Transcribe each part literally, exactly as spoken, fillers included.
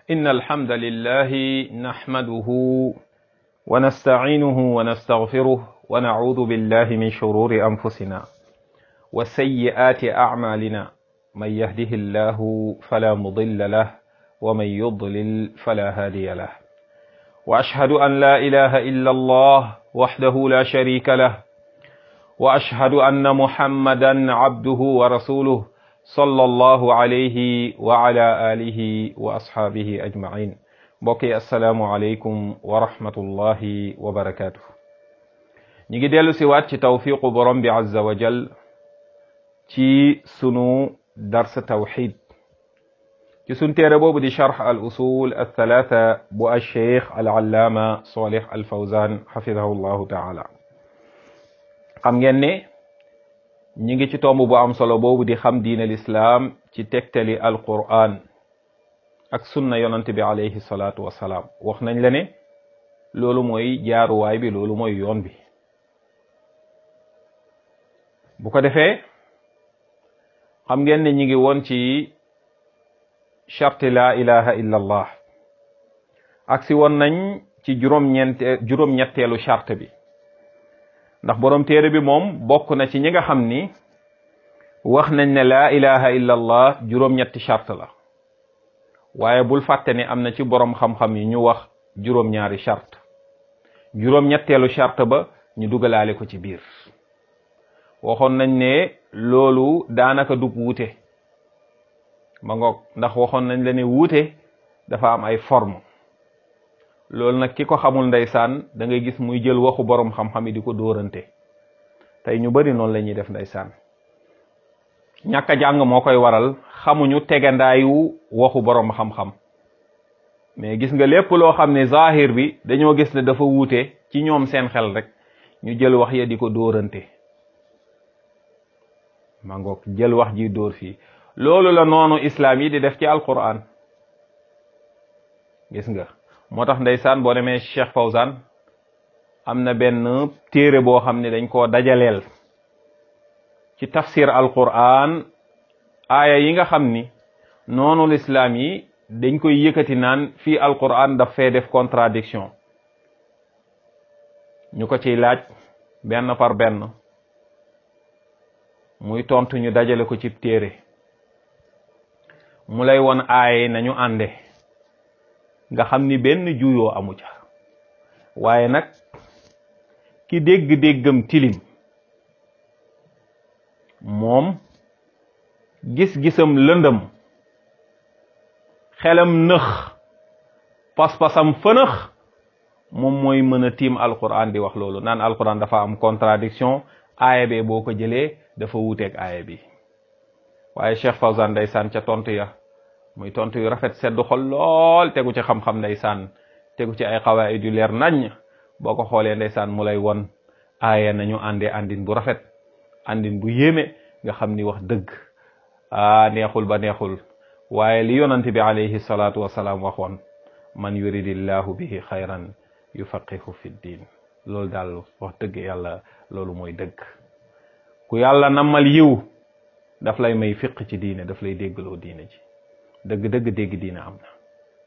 إن الحمد لله نحمده ونستعينه ونستغفره ونعوذ بالله من شرور أنفسنا وسيئات أعمالنا من يهده الله فلا مضل له ومن يضلل فلا هادي له وأشهد أن لا إله إلا الله وحده لا شريك له وأشهد أن محمدا عبده ورسوله صلى الله عليه وعلى آله وأصحابه أجمعين. بوكي السلام عليكم ورحمة الله وبركاته. نيجي ديالو سيوات تي توفيق برم عز وجل تي سنو درس توحيد تي سن تيربو بدي شرح الأصول الثلاثة بو الشيخ العلامة صالح الفوزان حفظه الله تعالى. xam ngeen ne ñi ngi ci tomb bu am solo boobu di xam diin al islam ci tegtali alquran ak sunna yonante bi alayhi salatu wasalaam wax nañ la ne loolu mooy jaaruwaay bi loolu mooy yoon bi bu ko defee xam ngeen ne ñi ngi woon ci charte la ilaha illa allah ak si woon nañ ci juróom ñeent juróom ñetteelu charte bi ndax borom téere bi moom bokk na ci ñi nga xam ni wax nañ ne laa ilaha illa allah juróom-ñetti charte la waaye bul fàtte ne am na ci borom xam-xam yi ñu wax juróom-ñaari charte juróom-ñetteelu charte ba ñu dugalaale ko ci biir waxoon nañ ne loolu daanaka dug wuute ma ngoog ndax waxoon nañ la ne wuute dafa am ay forme loolu nag ki ko xamul ndeysaan da ngay gis muy jël waxu borom xam-xam yi di ko dóorante tey ñu bari noonu la ñuy def ndeysaan ñàkk a jàng moo koy waral xamuñu tegandaayu waxu borom xam-xam mais gis nga lépp loo xam ne zahir bi dañoo gis ne dafa wuute ci ñoom seen xel rek ñu jël wax ya di ko dóorante ma ngoog jël wax ji dóor fii loolu la noonu islam yi di def ci alquran gis nga moo tax ndeysaan boo demee Cheikh Fawzan am na benn téere boo xam ne dañ koo dajaleel ci tafsir alquran aaya yi nga xam ni noonu l'islam yi dañ koy yëkkati naan fii alquran daf fee def contradiction ñu ko ciy laaj benn par benn muy tontu ñu dajale ko ci téere mu lay won aaya nañu ànde nga xam ni benn juyoo amu ca waaye nag ki dégg-déggam tilim moom gis-gisam lëndëm xelam nëx pas-pasam fënëx moom mooy mën a tiim alquran di wax loolu naan alquran dafa am contradiction aaya bee boo ko jëlee dafa wuuteeg aaya bi waaye Cheikh Fawzan ndeysaan ca tontu ya muy tontu yu rafet seddu xol lool tegu ci xam-xam ndeysaan tegu ci ay xawaayid yu leer nañ boo ko xoolee ndeysaan mu lay won aaya nañu àndee àndin bu rafet àndin bu yéeme nga xam ni wax dëgg ah neexul ba neexul waaye li yonante bi alayhi salaatu wasalaam waxoon man yuridillahu bihi xayran yufaqihu fi ddin loolu daal wax dëgg yàlla loolu mooy dëgg ku yàlla nammal yiw daf lay may fiq ci diine daf lay déggloo diine ji dëgg dëgg dégg diina am na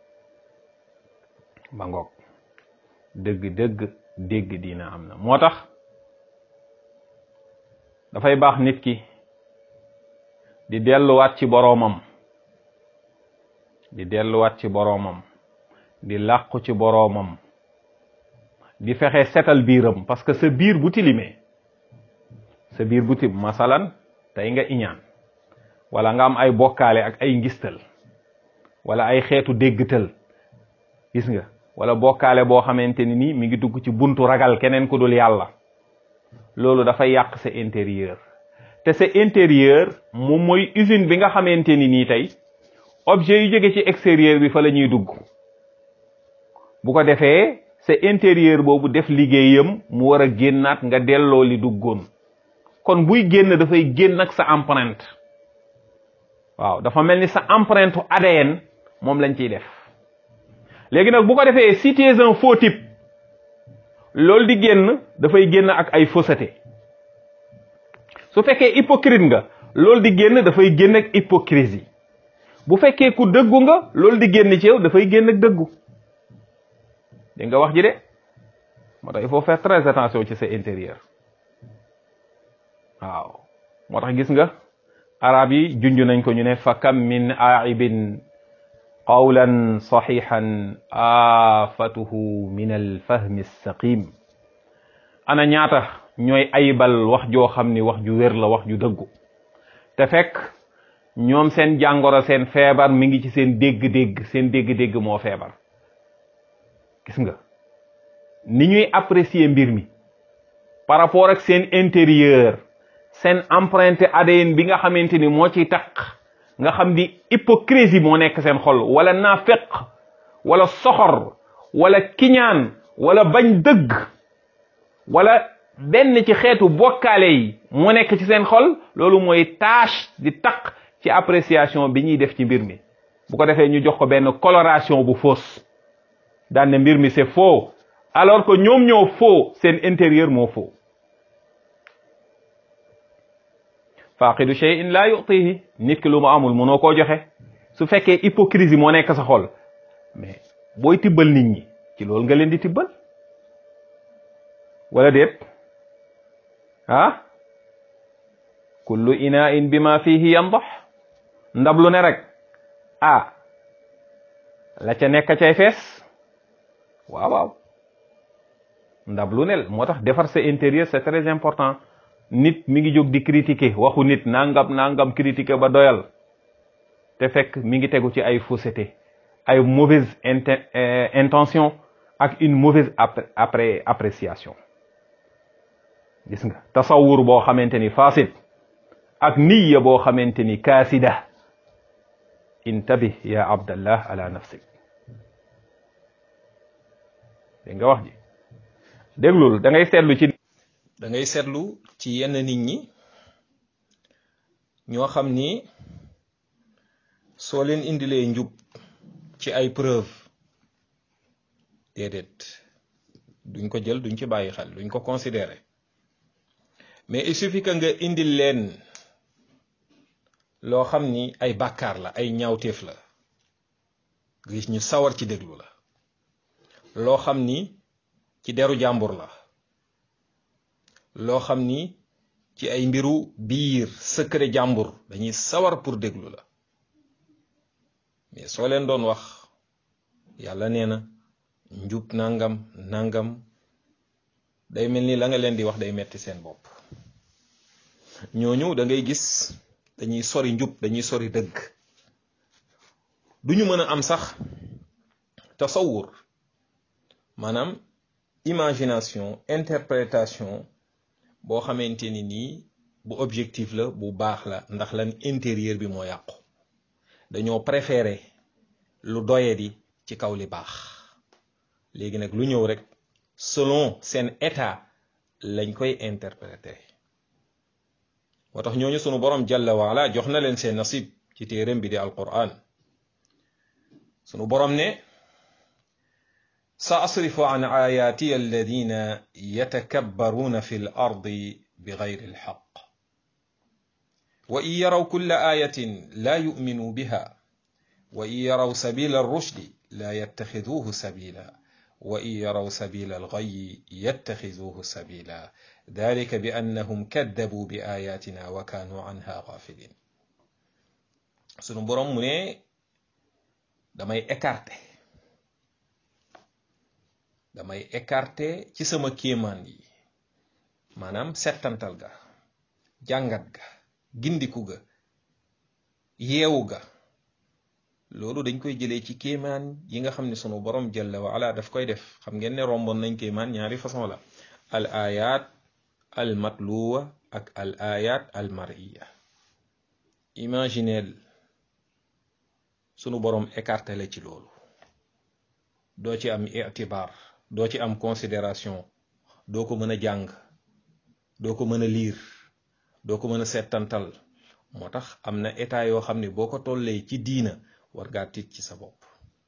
ba ngoog dëgg dëgg dégg diina am na moo tax dafay baax nit ki di delluwaat ci boroomam di delluwaat ci boroomam di làqu ci boroomam di fexe setal biiram parce que sa biir bu tilimee sa biir bu tilim masalan tey nga iñaan wala nga am ay bokkaale ak ay ngistal wala ay xeetu déggtal gis nga wala bokkaale boo xamante ni nii mi ngi dugg ci buntu ragal keneen ku dul yàlla loolu dafay yàq sa intérieur te sa intérieur moom mooy usine bi nga xamante ni nii tey objet yu jóge ci extérieur bi fa la ñuy dugg bu ko defee sa intérieur boobu def liggéeyam mu war a génnaat nga delloo li duggoon kon buy génn dafay génn ak sa empreinte waaw dafa mel ni sa empreinte A D N moom lañ ciy def léegi nag bu ko defee si tu es un faux type loolu di génn dafay génn ak ay fausseté su fekkee hypocrite nga loolu di génn dafay génn ak hypocrisie bu fekkee ku dëggu nga loolu di génn ci yow dafay génn ak dëggu dégg nga wax ji de moo tax il faut faire très attention ci sa intérieur waaw moo tax gis nga arab yi junj nañ ko ñu ne fa kam min aibin qawlan saxihan aafatuhu min alfahmi alsaqim ana ñaata ñooy ayibal wax joo xam ni wax ju wér la wax ju dëggu te fekk ñoom seen jàngoro seen feebar mi ngi ci seen dégg-dégg seen dégg-dégg moo feebar gis nga ni ñuy apprécier mbir mi par rapport ak seen intérieur seen empreinte A D N bi nga xamante ni moo ciy taq nga xam ni hypocrisie moo nekk seen xol wala naafeq wala soxor wala kiñaan wala bañ dëgg wala benn ci xeetu bokkaale yi moo nekk ci seen xol loolu mooy tâche di taq ci appréciation bi ñuy def ci mbir mi bu ko defee ñu jox ko benn coloration bu fausse daan ne mbir mi c'est faux alors que ñoom ñoo faux seen intérieur moo faux faaqidu shay'in la yu'tihi nit ki lu mu amul mënoo koo joxe su fekkee hypocrisie moo nekk sa xol mais booy tibbal nit ñi ci loolu nga leen di tibbal wala déet ah kullu ina'in bima fihi yandax ndab lu ne rek ah la ca nekk cay fees waaw waaw ndab lu ne moo tax defar sa intérieur c'est très important nit mi ngi jóg di critiquer waxu nit nangam nangam critiquer ba doyal te fekk mi ngi tegu ci ay fausseté ay mauvaise intention ak une mauvaise après appréciation gis nga tasawur boo xamante ni fasid ak niya boo xamante ni kaasida intabih ya abdallah ala nafsik dégg nga wax ji déglul da ngay seetlu ci da ngay seetlu ci yenn nit ñi ñoo xam ni soo leen indilee njub ci ay preuve déedéet duñ ko jël duñ ci bàyyi xel duñ ko considérer mais il suffit que nga indil leen loo xam ni ay bàkkaar la ay ñaawteef la gis ñu sawar ci déglu la loo xam ni ci deru jàmbur la loo xam ni ci ay mbiru biir secret jàmbur dañuy sawar pour déglu la mais soo leen doon wax yàlla nee na njub nangam nangam day mel ni la nga leen di wax day metti seen bopp ñooñu da ngay gis dañuy sori njub dañuy sori dëgg duñu mën a am sax tasawur maanaam imagination interprétation boo xamante ni nii bu objectif la bu baax la ndax lan intérieur bi moo yàqu dañoo préférer lu doye di ci kaw li baax léegi nag lu ñëw rek selon seen état lañ koy interpréter moo tax ñooñu sunu borom jalla waala jox na leen seen nasib ci téeréem bi di alquran sunu borom ne سأصرف عن آياتي الذين يتكبرون في الأرض بغير الحق وإن يروا كل آية لا يؤمنوا بها وإن يروا سبيل الرشد لا يتخذوه سبيلا وإن يروا سبيل الغي يتخذوه سبيلا ذلك بأنهم كذبوا بآياتنا وكانوا عنها غافلين sunu borom mu ne damay écarter damay écarter ci sama kéemaan yi maanaam settantal ga jàngat ga gindiku ga yeewu ga loolu dañ koy jëlee ci kéemaan yi nga xam ne sunu borom jalla wa ala daf koy def xam ngeen ne romboon nañ kéemaan ñaari façon la al ayat al matluwa ak al ayat al mariya imagineel sunu borom écarté la ci loolu doo ci am itibar doo ci am considération doo ko mën a jàng doo ko mën a liir doo ko mën a settantal moo tax am na état yoo xam ne boo ko tollee ci diina war ngaa tiit ci sa bopp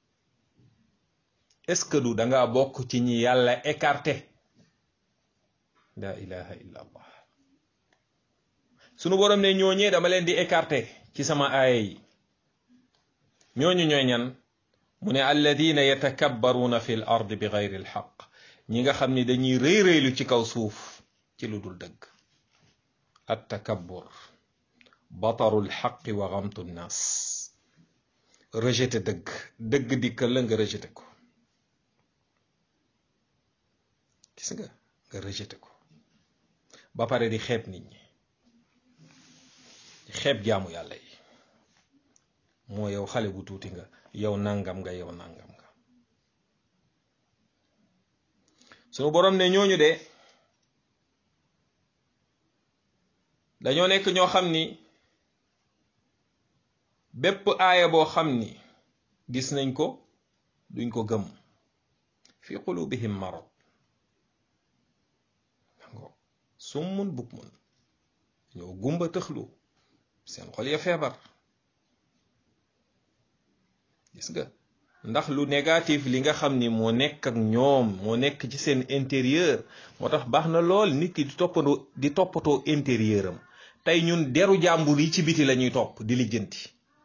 est-ce que du danga bokk ci ñi yàlla écarté la ilaha illa allah sunu borom ne ñooñee dama leen di écarté ci sama aaya yi ñooñu ñooy ñan mu ne alladina yatakabbaruuna fi l ard bi gayri l xaq ñi nga xam ni dañuy rëy rëylu ci kaw suuf ci lu dul dëgg at takabbur bataru l xaqi wa gamtu nnaas rejeté dëgg dëgg dikkal la nga rejeté ko gis nga nga rejeté ko ba pare di xeeb nit ñi di xeeb jaamu yàlla yi moo yow xale bu tuuti nga yow nangam nga yow nangam nga sunu borom ne ñooñu de dañoo nekk ñoo xam ni bépp aaya boo xam ni gis nañ ko duñ ko gëm fi qulubihim marad summun bukmun ñoo gumba tëxlu seen xol ya feebar gis nga ndax lu négatif li nga xam ni moo nekk ak ñoom moo nekk ci seen intérieur moo tax baax na lool nit ki di toppatoo di toppatoo intérieur am tey ñun deru jàmbur yi ci biti la ñuy topp di lijjanti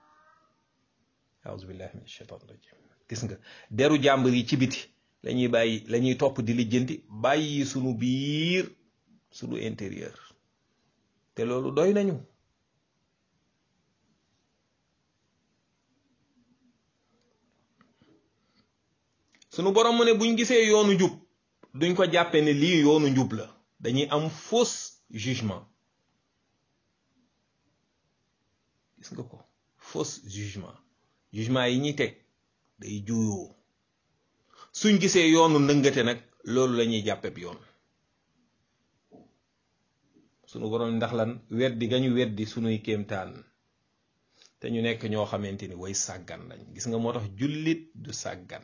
aouzu billahi min shaitan rajim gis nga deru jàmbur yi ci biti la ñuy bàyyi la ñuy topp di lijjanti bàyyi sunu biir sunu intérieur te loolu doy nañu sunu borom mu ne buñ gisee yoonu njub duñ ko jàppe ne lii yoonu njub la dañuy am fausse jugement gis nga ko fausse jugement jugement yi ñuy teg day juuyoo suñ gisee yoonu ndëngate nag loolu la ñuy jàppe bi yoon sunu borom ndax lan weddi ga ñu weddi sunuy kéemtaan te ñu nekk ñoo xamante ni way sàggan lañ gis nga moo tax jullit du sàggan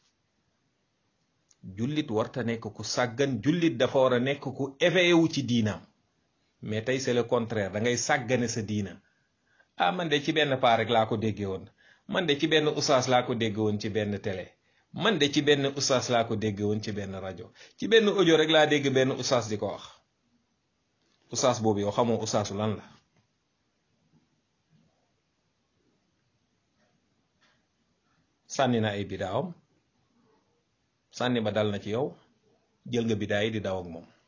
jullit warta nekk ku sàggan jullit dafa war a nekk ku éveillé wu ci diinaam mais tey c'est le contraire da ngay sàggane sa diina ah man de ci benn paa rek laa ko déggee woon man de ci benn ustaas laa ko déggee woon ci benn télé man de ci benn ustaas laa ko déggee woon ci benn rajo ci benn audio rek laa dégg benn ustaas di ko wax ustaas boobu yow xamoo ustaasu lan la sànni na ay bidaawam sànni ba dal na ci yow jël nga bidaa yi di daw ak moom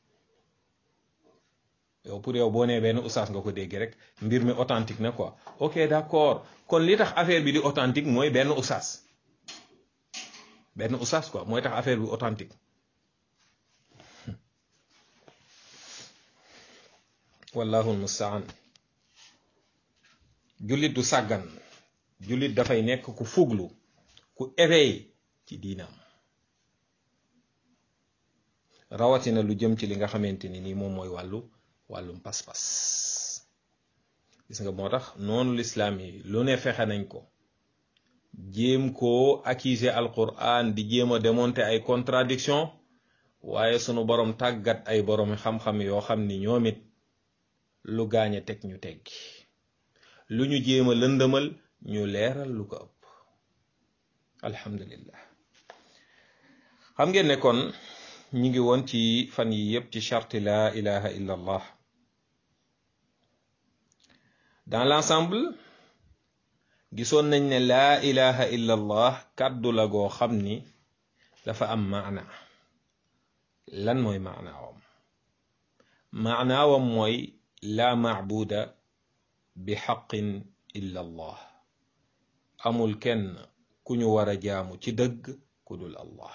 yow pour yow boo nee benn ustaas nga ko dégg rek mbir mi authentique na quoi ok d'accord kon li tax affaire bi di authentique mooy benn ustaas benn ustaas quoi mooy tax affaire bi authentique wallahu almustaan jullit du sàggan jullit dafay nekk ku fuglu ku éveillé ci diinaam rawatina lu jëm ci li nga xamante ni nii moom mooy wàllu wàllum pas-pas gis nga moo tax noonu lislaam yi lu ne fexe nañ ko jéem koo accuser alquran di jéem a démonter ay contradiction waaye sunu borom tàggat ay borom xam-xam yoo xam ni ñoom it lu gaañe teg ñu teggi lu ñu jéem a lëndëmal ñu leeral lu ko ëpp alhamdulillah xam ngeen ne kon ñi ngi woon ci fan yi yépp ci charte la ilaha illa allah dans l'ensemble gisoon nañ ne laa ilaha illa allah kàddu la goo xam ni dafa am maana lan mooy maanaawam maanaawam mooy laa maabuda bi xaqin illa allah amul kenn ku ñu war a jaamu ci dëgg ku dul allah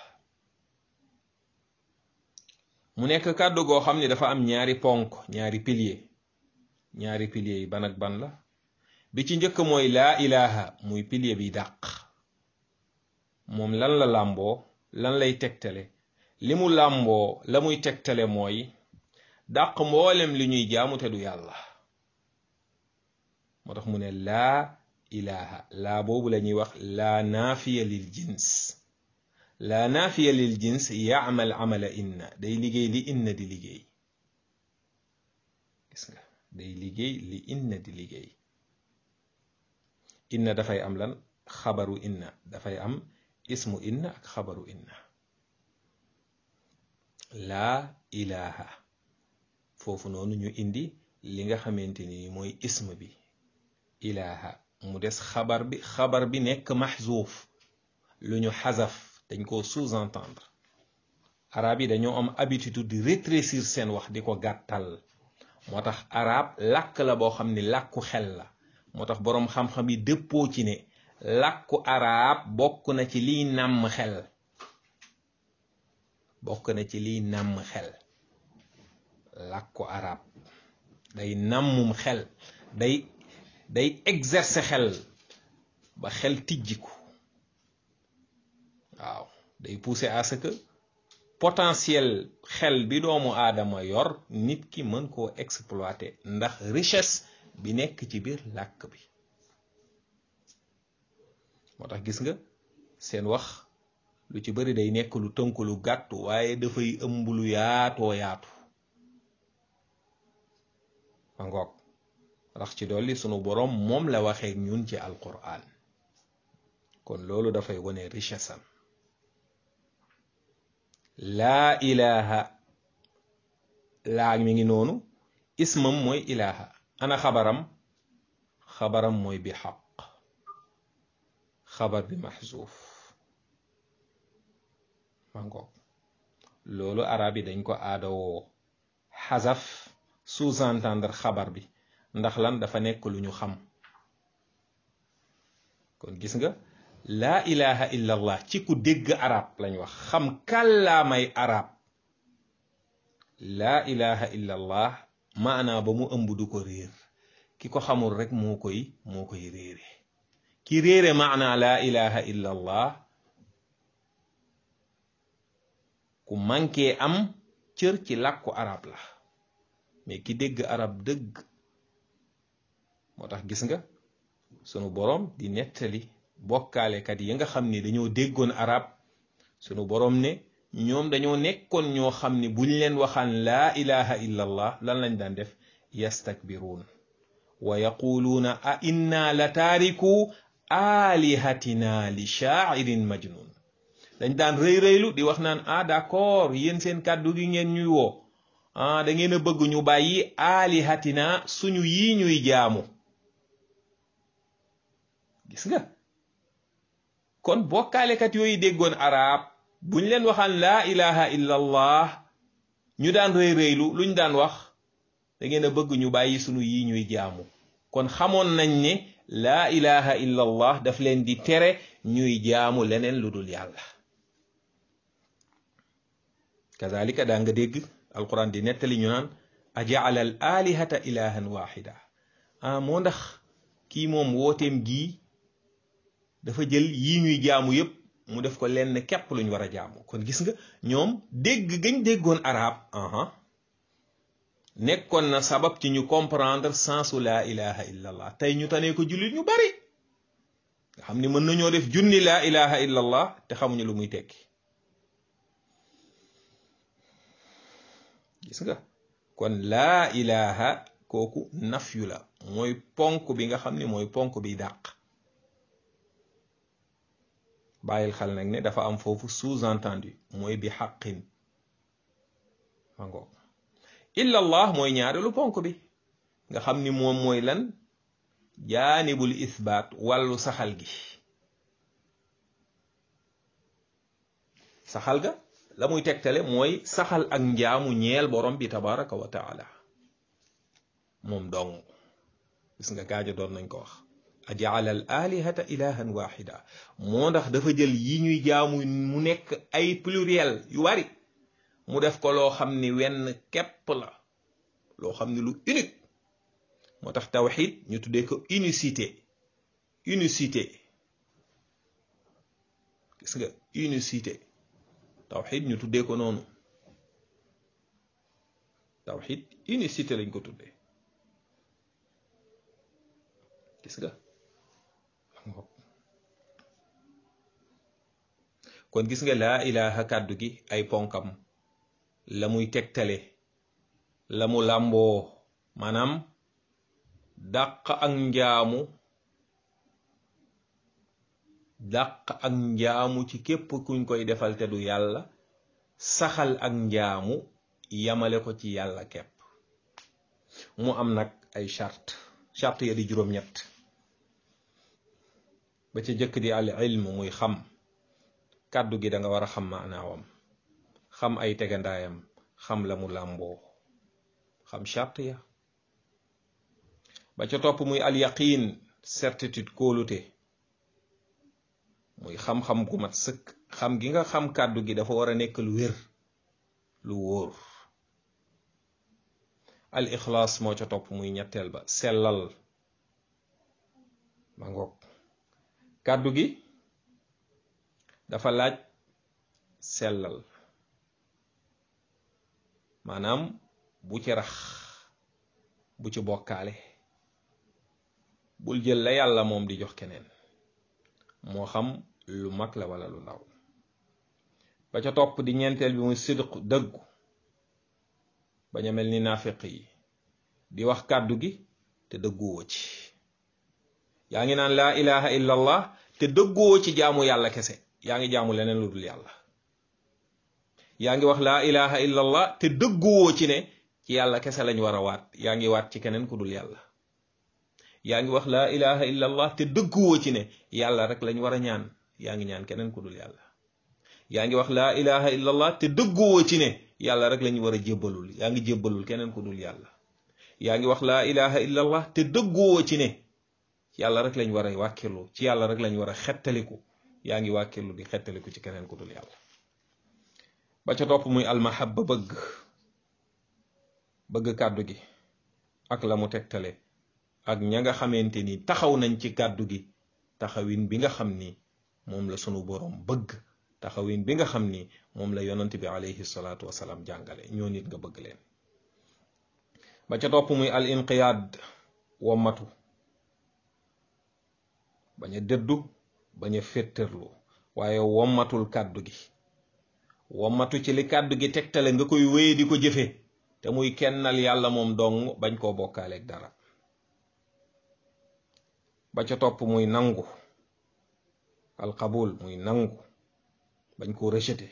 mu nekk kàddu goo xam ni dafa am ñaari ponk ñaari pilier ñaari pilier yi ban ak ban la bi ci njëkk mooy laa ilaha muy pilier bi dàq moom lan la làmboo lan lay tegtale li mu làmboo la muy tegtale mooy dàq mboolem li ñuy jaamu te du yàlla moo tax mu ne laa ilaha laa boobu la ñuy wax laa naafiya lil jins laa naafiya lil jins yaamal amala inna day liggéey li inna di liggéey gis nga day liggéey li inna di liggéey inna dafay am lan xabaru inna dafay am ismu inna ak xabaru inna laa ilaha foofu noonu ñu indi li nga xamante ni mooy ism bi ilaha mu des xabar bi xabar bi nekk mahzuuf lu ñu xasaf dañ ko sous-entendre arab yi dañoo am habitude di rétrécir seen wax di ko gàttal moo tax arab làkk la boo xam ni làkku xel la moo tax boroom xam-xam yi dëppoo ci ne làkku arab bokk na ci liy nàmm xel bokk na ci liy nàmm xel làkku arab day nàmmum xel day day exercer xel ba xel tijjiku waaw day pousser à ce que potentiel xel bi doomu aadama yor nit ki mën koo exploiter ndax richesse bi nekk ci biir làkk bi moo tax gis nga seen wax lu ci bari day nekk lu tënk lu gàttu waaye dafay ëmb lu yaatoo yaatu ma ngoog rax ci dolli sunu boroom moom la waxee ñun ci alquran kon loolu dafay wone richesse am laa ilaha laa mi ngi noonu ismam mooy ilaha ana xabaram xabaram mooy bi xaq xabar bi mahzuuf ma ngoog loolu arab yi dañ ko aadawoo xasaf sous-entendre xabar bi ndax lan dafa nekk lu ñu xam kon gis nga laa ilaha illa allah ci ku dégg arab lañ wax xam kàllaamay arab laa ilaha illa allah maanaa ba mu ëmb du ko réer ki ko xamul rek moo koy moo koy réere ki réere maanaa laa ilaha illa allah ku manqué am cër ci làkku arab la mais ki dégg arab dëgg moo tax gis nga sunu boroom di nettali bokkaalekat yi nga xam ni dañoo déggoon arab sunu boroom ne ñoom dañoo nekkoon ñoo xam ni buñ leen waxaan laa ilaha illa allah lan lañ daan def yastakbiruun wa yaquluuna a inna la taariku alihatina li shaa'irin majnun dañ daan rëy rëylu di wax naan ah d'accord yéen seen kàddu gi ngeen ñuy woo ah da ngeen a bëgg ñu bàyyi alihatina suñu yii ñuy jaamu gis nga kon bokkaalekat yooyu déggoon arab buñ leen waxaan laa ilaha illa allah ñu daan rëy rëylu luñ daan wax da ngeen a bëgg ñu bàyyi sunu yii ñuy jaamu kon xamoon nañ ne laa ilaha illa allah daf leen di tere ñuy jaamu leneen lu dul yàlla kazalika daa nga dégg alquran di nettali ñu naan ajaala al alihata ilahan waxida ah moo ndax kii moom wooteem gii dafa jël yii ñuy jaamu yépp mu def ko lenn képp luñ war a jaamu kon gis nga ñoom dégg gañ déggoon arab aha nekkoon na sabab ci ñu comprendre sensu laa ilaha illa allah tey ñu tanee ko jullit ñu bari nga xam ni mën nañoo def junni laa ilaha illa allah te xamuñu lu muy tekki gis nga kon laa ilaha kooku nafyu la mooy ponk bi nga xam ni mooy ponk bi dàq bàyyil xel nag ne dafa am foofu sous-entendu mooy bi xaqin ma ngoog illa allah mooy ñaareelu ponk bi nga xam ni moom mooy lan jaanibul isbaat wàllu saxal gi saxal ga la muy tegtale mooy saxal ak njaamu ñeel borom bi tabaraka wa taala moom dong gis nga gaajo doon nañ ko wax ajaala al alihata ilahan waxida moo ndax dafa jël yi ñuy jaamu mu nekk ay pluriel yu bari mu def ko loo xam ni wenn képp la loo xam ni lu unique moo tax tawxid ñu tuddee ko unicité unicité gis nga unicité tawxid ñu tuddee ko noonu tawxid unicité lañ ko tuddee gis nga kon gis nga laa ilaha kàddu gi ay ponkam la muy tegtale la mu làmboo maanaam dàq ak njaamu dàq ak njaamu ci képp kuñ koy defal te du yàlla saxal ak njaamu yamale ko ci yàlla képp mu am nag ay charte charte ya di juróom-ñett ba ca jëkk di al ilm muy xam kàddu gi da nga war a xam maanaawam xam ay tegandaayam xam la mu làmboo xam charte ya ba ca topp muy al yaqin certitude kóolute muy xam-xam gu mat sëkk xam gi nga xam kàddu gi dafa war a nekk lu wér lu wóor al ixlaas moo ca topp muy ñetteel ba sellal ma ngoog kàddu gi dafa laaj sellal maanaam bu ci rax bu ci bokkaale bul jël la yàlla moom di jox keneen moo xam lu mag la wala lu ndaw ba ca topp di ñeenteel bi muy sidq dëggu bañ a mel ni naafiq yi di wax kàddu gi te dëgguwoo ci yaa ngi naan laa ilaha illa allah te dëgguwoo ci jaamu yàlla kese yaa ngi jaamu leneen lu dul yàlla yaa ngi wax laa ilaha illa allah te dëgguwoo ci ne ci yàlla kese lañ war a waat yaa ngi waat ci keneen ku dul yàlla yaa ngi wax laa ilaha illa allah te dëgguwoo ci ne yàlla rek lañ war a ñaan yaa ngi ñaan keneen ku dul yàlla yaa ngi wax laa ilaha illa allah te dëgguwoo ci ne yàlla rek lañ war a jébbalul yaa ngi jébbalul keneen ku dul yàlla yaa ngi wax laa ilaha illa allah te dëgguwoo ci ne yàlla rek lañ war a wàkkirlu ci yàlla rek lañ war a xettaliku yaa ngi wàkkirlu di xettaliku ci keneen ku dul yàlla ba ca topp muy almahabba bëgg bëgg kàddu gi ak la mu tegtale ak ña nga xamante ni taxaw nañ ci kàddu gi taxawin bi nga xam ni moom la sunu boroom bëgg taxawin bi nga xam ni moom la yonent bi alayhi salaatu wasalaam jàngale ñoo nit nga bëgg leen ba ca topp muy al inqiyaad wommatu bañ a dëddu bañ a féttërlu waaye wommatul kàddu gi wommatu ci li kàddu gi tegtale nga koy wéye di ko jëfe te muy kennal yàlla moom dong bañ koo bokkaaleeg dara ba ca topp muy nangu alqabul muy nangu bañ koo rejeté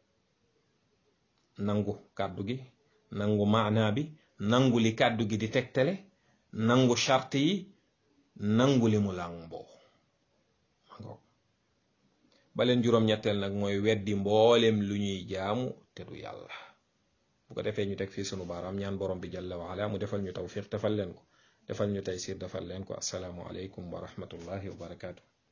nangu kàddu gi nangu maanaa bi nangu li kàddu gi di tegtale nangu charte yi nangu li mu làmboo baleen juróom-ñetteel nag mooy weddi mboolem lu ñuy jaamu te du yàlla bu ko defee ñu teg fii sunu baaraam ñaan borom bi jalla wa ala mu defal ñu tawfiq defal leen ko defal ñu taysir defal leen ko assalaamu aleykum wa rahmatullahi wa barakaatu